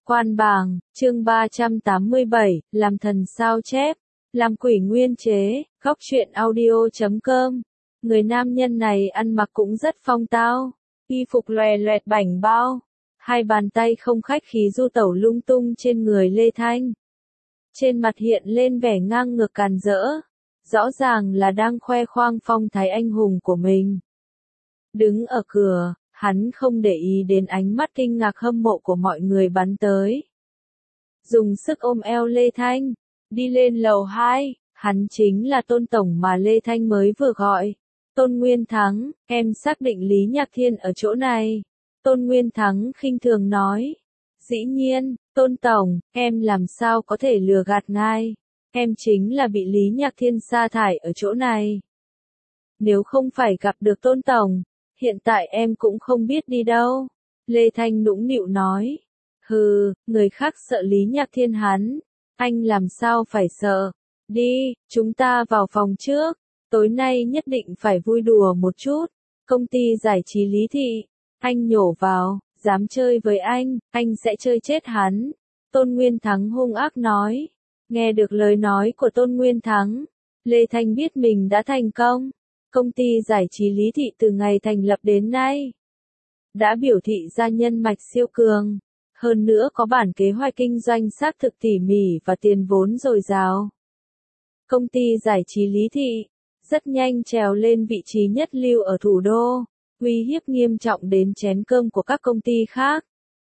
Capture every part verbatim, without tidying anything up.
Quan bảng, chương ba trăm tám mươi bảy, làm thần sao chép, làm quỷ nguyên chế, góc truyện audio chấm com. Người nam nhân này ăn mặc cũng rất phong tao, y phục lòe loẹt bảnh bao, hai bàn tay không khách khí du tẩu lung tung trên người Lê Thanh. Trên mặt hiện lên vẻ ngang ngược càn rỡ, rõ ràng là đang khoe khoang phong thái anh hùng của mình. Đứng ở cửa, hắn không để ý đến ánh mắt kinh ngạc hâm mộ của mọi người bắn tới. Dùng sức ôm eo Lê Thanh, đi lên lầu hai, hắn chính là Tôn Tổng mà Lê Thanh mới vừa gọi. Tôn Nguyên Thắng, em xác định Lý Nhạc Thiên ở chỗ này. Tôn Nguyên Thắng khinh thường nói. Dĩ nhiên, Tôn Tổng, em làm sao có thể lừa gạt ngài. Em chính là bị Lý Nhạc Thiên sa thải ở chỗ này. Nếu không phải gặp được Tôn Tổng, hiện tại em cũng không biết đi đâu. Lê Thanh nũng nịu nói. Hừ, người khác sợ Lý Nhạc Thiên hắn. Anh làm sao phải sợ. Đi, chúng ta vào phòng trước. Tối nay nhất định phải vui đùa một chút. Công ty giải trí Lý Thị. Anh nhổ vào, dám chơi với anh, anh sẽ chơi chết hắn. Tôn Nguyên Thắng hung ác nói. Nghe được lời nói của Tôn Nguyên Thắng, Lê Thanh biết mình đã thành công. Công ty giải trí Lý Thị từ ngày thành lập đến nay đã biểu thị ra nhân mạch siêu cường, hơn nữa có bản kế hoạch kinh doanh xác thực tỉ mỉ và tiền vốn dồi dào. Công ty giải trí Lý Thị rất nhanh trèo lên vị trí nhất lưu ở thủ đô, uy hiếp nghiêm trọng đến chén cơm của các công ty khác.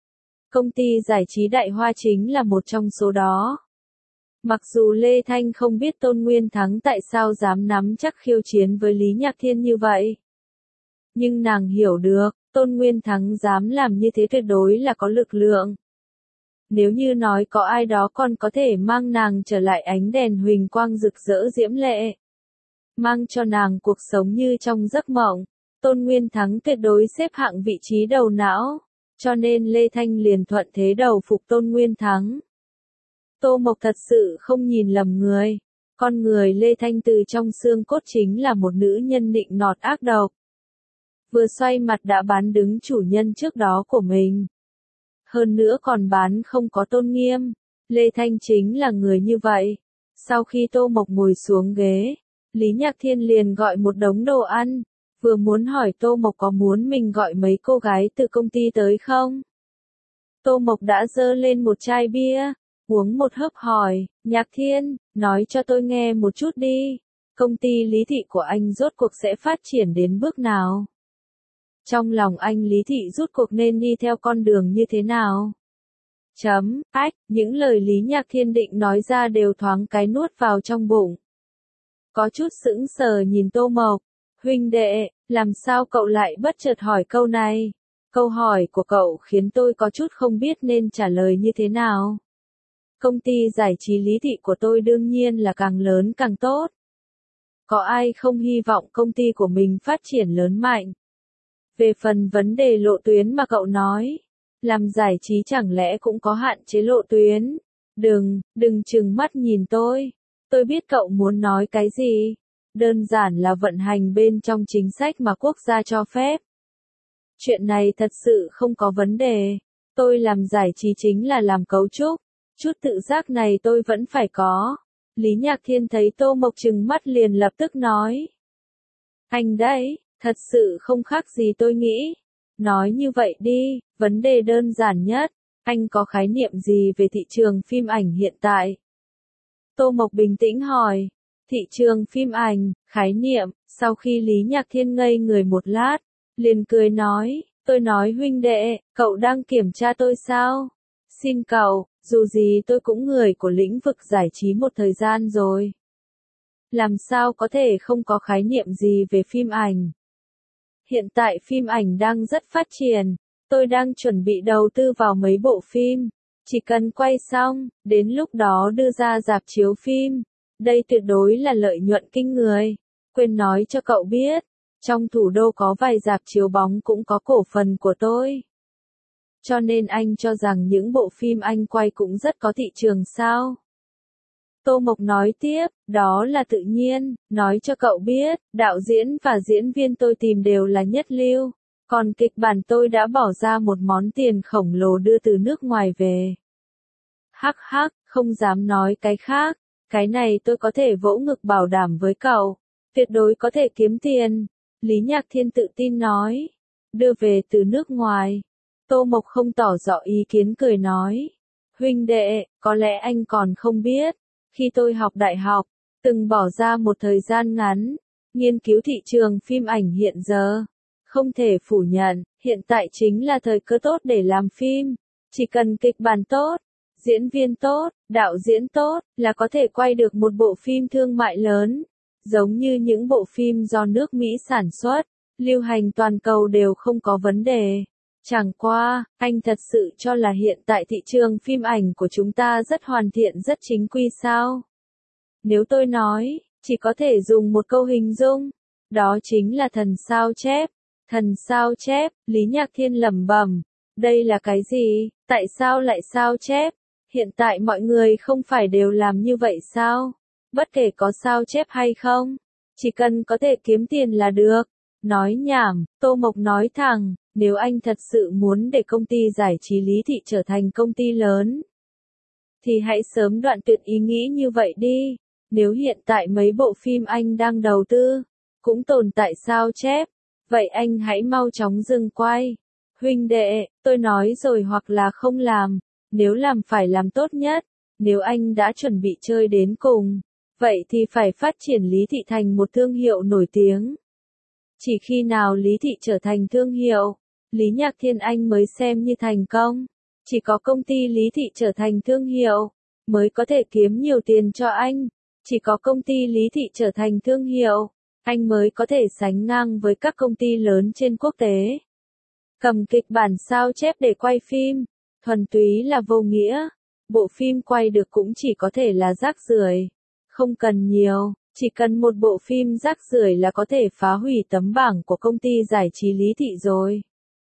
Công ty giải trí Đại Hoa chính là một trong số đó. Mặc dù Lê Thanh không biết Tôn Nguyên Thắng tại sao dám nắm chắc khiêu chiến với Lý Nhạc Thiên như vậy, nhưng nàng hiểu được, Tôn Nguyên Thắng dám làm như thế tuyệt đối là có lực lượng. Nếu như nói có ai đó còn có thể mang nàng trở lại ánh đèn huỳnh quang rực rỡ diễm lệ, mang cho nàng cuộc sống như trong giấc mộng, Tôn Nguyên Thắng tuyệt đối xếp hạng vị trí đầu não, cho nên Lê Thanh liền thuận thế đầu phục Tôn Nguyên Thắng. Tô Mộc thật sự không nhìn lầm người, con người Lê Thanh từ trong xương cốt chính là một nữ nhân nịnh nọt ác độc. Vừa xoay mặt đã bán đứng chủ nhân trước đó của mình. Hơn nữa còn bán không có tôn nghiêm, Lê Thanh chính là người như vậy. Sau khi Tô Mộc ngồi xuống ghế, Lý Nhạc Thiên liền gọi một đống đồ ăn, vừa muốn hỏi Tô Mộc có muốn mình gọi mấy cô gái từ công ty tới không. Tô Mộc đã dơ lên một chai bia, uống một hớp hỏi, Nhạc Thiên, nói cho tôi nghe một chút đi, công ty Lý Thị của anh rốt cuộc sẽ phát triển đến bước nào? Trong lòng anh Lý Thị rốt cuộc nên đi theo con đường như thế nào? Chấm, ách, những lời Lý Nhạc Thiên định nói ra đều thoáng cái nuốt vào trong bụng. Có chút sững sờ nhìn Tô Mộc, huynh đệ, làm sao cậu lại bất chợt hỏi câu này? Câu hỏi của cậu khiến tôi có chút không biết nên trả lời như thế nào. Công ty giải trí Lý Thị của tôi đương nhiên là càng lớn càng tốt. Có ai không hy vọng công ty của mình phát triển lớn mạnh? Về phần vấn đề lộ tuyến mà cậu nói, làm giải trí chẳng lẽ cũng có hạn chế lộ tuyến? Đừng, đừng trừng mắt nhìn tôi. Tôi biết cậu muốn nói cái gì. Đơn giản là vận hành bên trong chính sách mà quốc gia cho phép. Chuyện này thật sự không có vấn đề. Tôi làm giải trí chính là làm cấu trúc. Chút tự giác này tôi vẫn phải có. Lý Nhạc Thiên thấy Tô Mộc trừng mắt liền lập tức nói. Anh đấy, thật sự không khác gì tôi nghĩ. Nói như vậy đi, vấn đề đơn giản nhất, anh có khái niệm gì về thị trường phim ảnh hiện tại? Tô Mộc bình tĩnh hỏi. Thị trường phim ảnh, khái niệm, sau khi Lý Nhạc Thiên ngây người một lát, liền cười nói, tôi nói huynh đệ, cậu đang kiểm tra tôi sao? Xin cậu, dù gì tôi cũng người của lĩnh vực giải trí một thời gian rồi. Làm sao có thể không có khái niệm gì về phim ảnh? Hiện tại phim ảnh đang rất phát triển, tôi đang chuẩn bị đầu tư vào mấy bộ phim, chỉ cần quay xong, đến lúc đó đưa ra rạp chiếu phim, đây tuyệt đối là lợi nhuận kinh người. Quên nói cho cậu biết, trong thủ đô có vài rạp chiếu bóng cũng có cổ phần của tôi. Cho nên anh cho rằng những bộ phim anh quay cũng rất có thị trường sao? Tô Mộc nói tiếp, đó là tự nhiên, nói cho cậu biết, đạo diễn và diễn viên tôi tìm đều là nhất lưu, còn kịch bản tôi đã bỏ ra một món tiền khổng lồ đưa từ nước ngoài về. Hắc hắc, không dám nói cái khác. Cái này tôi có thể vỗ ngực bảo đảm với cậu. Tuyệt đối có thể kiếm tiền. Lý Nhạc Thiên tự tin nói. Đưa về từ nước ngoài. Tô Mộc không tỏ rõ ý kiến cười nói. Huynh đệ, có lẽ anh còn không biết. Khi tôi học đại học, từng bỏ ra một thời gian ngắn, nghiên cứu thị trường phim ảnh hiện giờ. Không thể phủ nhận, hiện tại chính là thời cơ tốt để làm phim. Chỉ cần kịch bản tốt, diễn viên tốt, đạo diễn tốt, là có thể quay được một bộ phim thương mại lớn. Giống như những bộ phim do nước Mỹ sản xuất, lưu hành toàn cầu đều không có vấn đề. Chẳng qua, anh thật sự cho là hiện tại thị trường phim ảnh của chúng ta rất hoàn thiện rất chính quy sao? Nếu tôi nói, chỉ có thể dùng một câu hình dung, đó chính là thần sao chép. Thần sao chép, Lý Nhạc Thiên lẩm bẩm, đây là cái gì, tại sao lại sao chép? Hiện tại mọi người không phải đều làm như vậy sao? Bất kể có sao chép hay không, chỉ cần có thể kiếm tiền là được. Nói nhảm, Tô Mộc nói thẳng, nếu anh thật sự muốn để công ty giải trí Lý Thị trở thành công ty lớn, thì hãy sớm đoạn tuyệt ý nghĩ như vậy đi. Nếu hiện tại mấy bộ phim anh đang đầu tư, cũng tồn tại sao chép, vậy anh hãy mau chóng dừng quay. Huynh đệ, tôi nói rồi hoặc là không làm, nếu làm phải làm tốt nhất, nếu anh đã chuẩn bị chơi đến cùng, vậy thì phải phát triển Lý Thị thành một thương hiệu nổi tiếng. Chỉ khi nào Lý Thị trở thành thương hiệu, Lý Nhạc Thiên anh mới xem như thành công. Chỉ có công ty Lý Thị trở thành thương hiệu, mới có thể kiếm nhiều tiền cho anh. Chỉ có công ty Lý Thị trở thành thương hiệu, anh mới có thể sánh ngang với các công ty lớn trên quốc tế. Cầm kịch bản sao chép để quay phim, thuần túy là vô nghĩa. Bộ phim quay được cũng chỉ có thể là rác rưởi. Không cần nhiều, chỉ cần một bộ phim rác rưởi là có thể phá hủy tấm bảng của công ty giải trí Lý Thị rồi.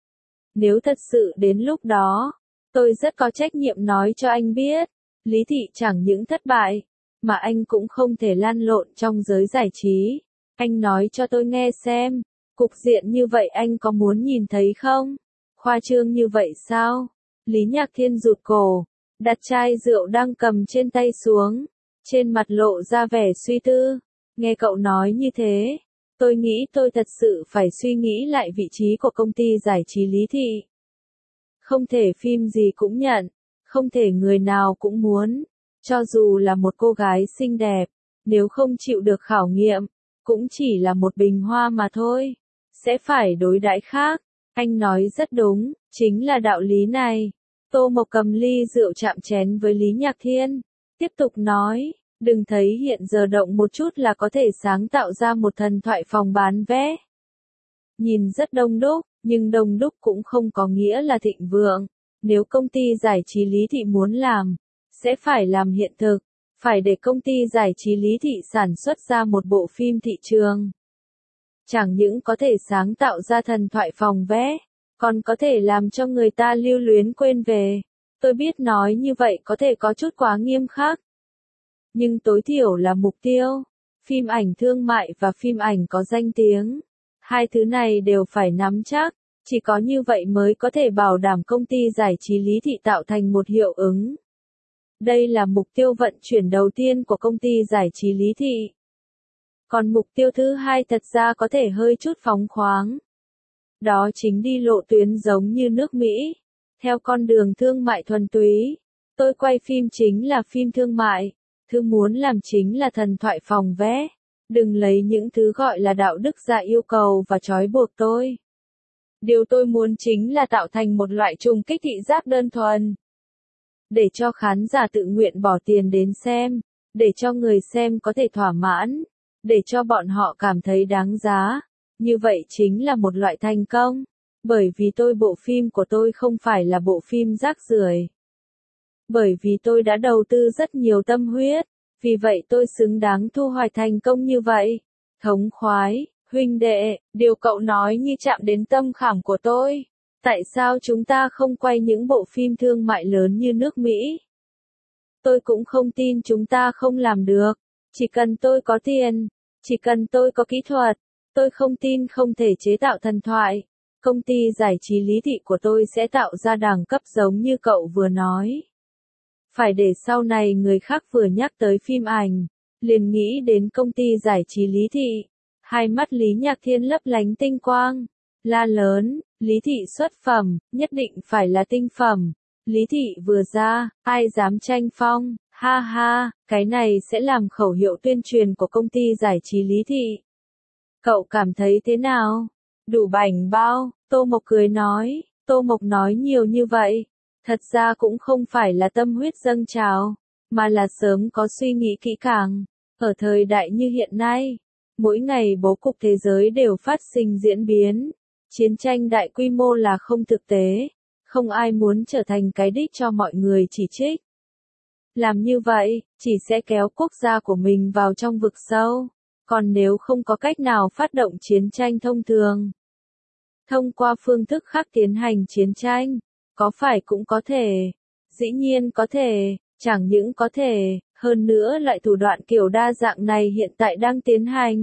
Nếu thật sự đến lúc đó, tôi rất có trách nhiệm nói cho anh biết, Lý Thị chẳng những thất bại, mà anh cũng không thể lăn lộn trong giới giải trí. Anh nói cho tôi nghe xem, cục diện như vậy anh có muốn nhìn thấy không? Khoa trương như vậy sao? Lý Nhạc Thiên rụt cổ, đặt chai rượu đang cầm trên tay xuống, trên mặt lộ ra vẻ suy tư. Nghe cậu nói như thế, tôi nghĩ tôi thật sự phải suy nghĩ lại vị trí của công ty giải trí Lý Thị. Không thể phim gì cũng nhận, không thể người nào cũng muốn, cho dù là một cô gái xinh đẹp, nếu không chịu được khảo nghiệm, cũng chỉ là một bình hoa mà thôi, sẽ phải đối đãi khác. Anh nói rất đúng, chính là đạo lý này. Tô Mộc cầm ly rượu chạm chén với Lý Nhạc Thiên, tiếp tục nói, đừng thấy hiện giờ động một chút là có thể sáng tạo ra một thần thoại phòng bán vé. Nhìn rất đông đúc, nhưng đông đúc cũng không có nghĩa là thịnh vượng. Nếu công ty giải trí Lý Thị muốn làm, sẽ phải làm hiện thực, phải để công ty giải trí Lý Thị sản xuất ra một bộ phim thị trường. Chẳng những có thể sáng tạo ra thần thoại phòng vé, còn có thể làm cho người ta lưu luyến quên về. Tôi biết nói như vậy có thể có chút quá nghiêm khắc, nhưng tối thiểu là mục tiêu. Phim ảnh thương mại và phim ảnh có danh tiếng, hai thứ này đều phải nắm chắc, chỉ có như vậy mới có thể bảo đảm công ty giải trí Lý Thị tạo thành một hiệu ứng. Đây là mục tiêu vận chuyển đầu tiên của công ty giải trí Lý Thị. Còn mục tiêu thứ hai thật ra có thể hơi chút phóng khoáng. Đó chính đi lộ tuyến giống như nước Mỹ, theo con đường thương mại thuần túy. Tôi quay phim chính là phim thương mại, thứ muốn làm chính là thần thoại phòng vé. Đừng lấy những thứ gọi là đạo đức ra yêu cầu và trói buộc tôi. Điều tôi muốn chính là tạo thành một loại trùng kích thị giác đơn thuần, để cho khán giả tự nguyện bỏ tiền đến xem, để cho người xem có thể thỏa mãn, để cho bọn họ cảm thấy đáng giá. Như vậy chính là một loại thành công, bởi vì tôi bộ phim của tôi không phải là bộ phim rác rưởi. Bởi vì tôi đã đầu tư rất nhiều tâm huyết, vì vậy tôi xứng đáng thu hoạch thành công như vậy. Thống khoái, huynh đệ, điều cậu nói như chạm đến tâm khảm của tôi. Tại sao chúng ta không quay những bộ phim thương mại lớn như nước Mỹ? Tôi cũng không tin chúng ta không làm được. Chỉ cần tôi có tiền, chỉ cần tôi có kỹ thuật, tôi không tin không thể chế tạo thần thoại. Công ty giải trí Lý Thị của tôi sẽ tạo ra đẳng cấp giống như cậu vừa nói. Phải để sau này người khác vừa nhắc tới phim ảnh, liền nghĩ đến công ty giải trí Lý Thị. Hai mắt Lý Nhạc Thiên lấp lánh tinh quang, la lớn, Lý Thị xuất phẩm, nhất định phải là tinh phẩm. Lý Thị vừa ra, ai dám tranh phong, ha ha, cái này sẽ làm khẩu hiệu tuyên truyền của công ty giải trí Lý Thị. Cậu cảm thấy thế nào? Đủ bảnh bao, Tô Mộc cười nói, Tô Mộc nói nhiều như vậy, thật ra cũng không phải là tâm huyết dâng trào, mà là sớm có suy nghĩ kỹ càng. Ở thời đại như hiện nay, mỗi ngày bố cục thế giới đều phát sinh diễn biến, chiến tranh đại quy mô là không thực tế, không ai muốn trở thành cái đích cho mọi người chỉ trích. Làm như vậy, chỉ sẽ kéo quốc gia của mình vào trong vực sâu, còn nếu không có cách nào phát động chiến tranh thông thường, thông qua phương thức khác tiến hành chiến tranh, có phải cũng có thể? Dĩ nhiên có thể, chẳng những có thể, hơn nữa loại thủ đoạn kiểu đa dạng này hiện tại đang tiến hành.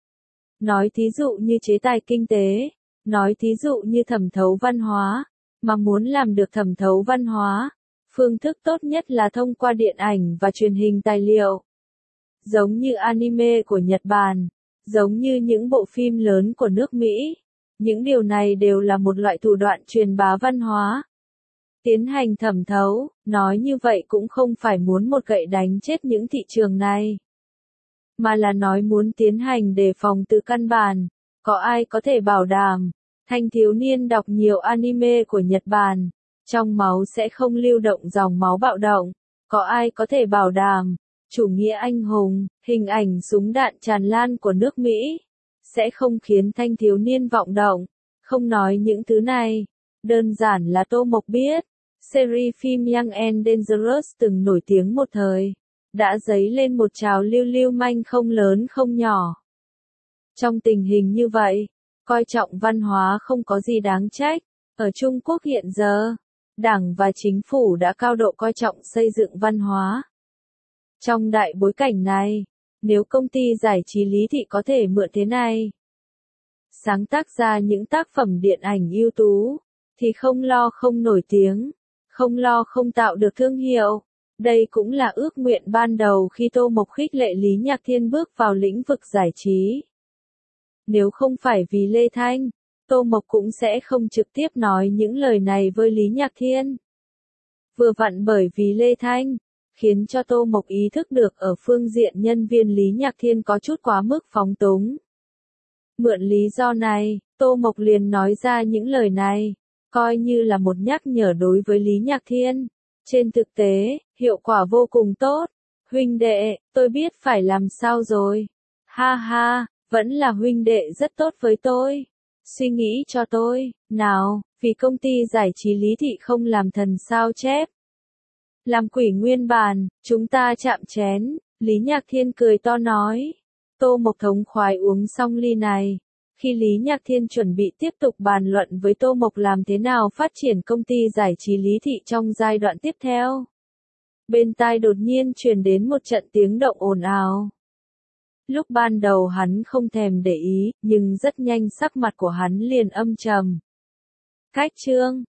Nói thí dụ như chế tài kinh tế, nói thí dụ như thẩm thấu văn hóa, mà muốn làm được thẩm thấu văn hóa, phương thức tốt nhất là thông qua điện ảnh và truyền hình tài liệu. Giống như anime của Nhật Bản, giống như những bộ phim lớn của nước Mỹ, những điều này đều là một loại thủ đoạn truyền bá văn hóa. Tiến hành thẩm thấu, nói như vậy cũng không phải muốn một gậy đánh chết những thị trường này, mà là nói muốn tiến hành đề phòng từ căn bản. Có ai có thể bảo đảm, thanh thiếu niên đọc nhiều anime của Nhật Bản, trong máu sẽ không lưu động dòng máu bạo động? Có ai có thể bảo đảm, chủ nghĩa anh hùng, hình ảnh súng đạn tràn lan của nước Mỹ, sẽ không khiến thanh thiếu niên vọng động? Không nói những thứ này, đơn giản là Tô Mộc biết, series phim Young and Dangerous từng nổi tiếng một thời, đã dấy lên một trào lưu lưu manh không lớn không nhỏ. Trong tình hình như vậy, coi trọng văn hóa không có gì đáng trách. Ở Trung Quốc hiện giờ, Đảng và chính phủ đã cao độ coi trọng xây dựng văn hóa. Trong đại bối cảnh này, nếu công ty giải trí Lý Thị có thể mượn thế này, sáng tác ra những tác phẩm điện ảnh ưu tú, thì không lo không nổi tiếng, không lo không tạo được thương hiệu. Đây cũng là ước nguyện ban đầu khi Tô Mộc khích lệ Lý Nhạc Thiên bước vào lĩnh vực giải trí. Nếu không phải vì Lê Thanh, Tô Mộc cũng sẽ không trực tiếp nói những lời này với Lý Nhạc Thiên. Vừa vặn bởi vì Lê Thanh, khiến cho Tô Mộc ý thức được ở phương diện nhân viên Lý Nhạc Thiên có chút quá mức phóng túng. Mượn lý do này, Tô Mộc liền nói ra những lời này, coi như là một nhắc nhở đối với Lý Nhạc Thiên. Trên thực tế, hiệu quả vô cùng tốt. Huynh đệ, tôi biết phải làm sao rồi. Ha ha, vẫn là huynh đệ rất tốt với tôi. Suy nghĩ cho tôi, nào, vì công ty giải trí Lý Thị không làm thần sao chép. Làm quỷ nguyên bản, chúng ta chạm chén, Lý Nhạc Thiên cười to nói. Tô Mộc thống khoái uống xong ly này. Khi Lý Nhạc Thiên chuẩn bị tiếp tục bàn luận với Tô Mộc làm thế nào phát triển công ty giải trí Lý Thị trong giai đoạn tiếp theo, bên tai đột nhiên truyền đến một trận tiếng động ồn ào. Lúc ban đầu hắn không thèm để ý, nhưng rất nhanh sắc mặt của hắn liền âm trầm. Cách chương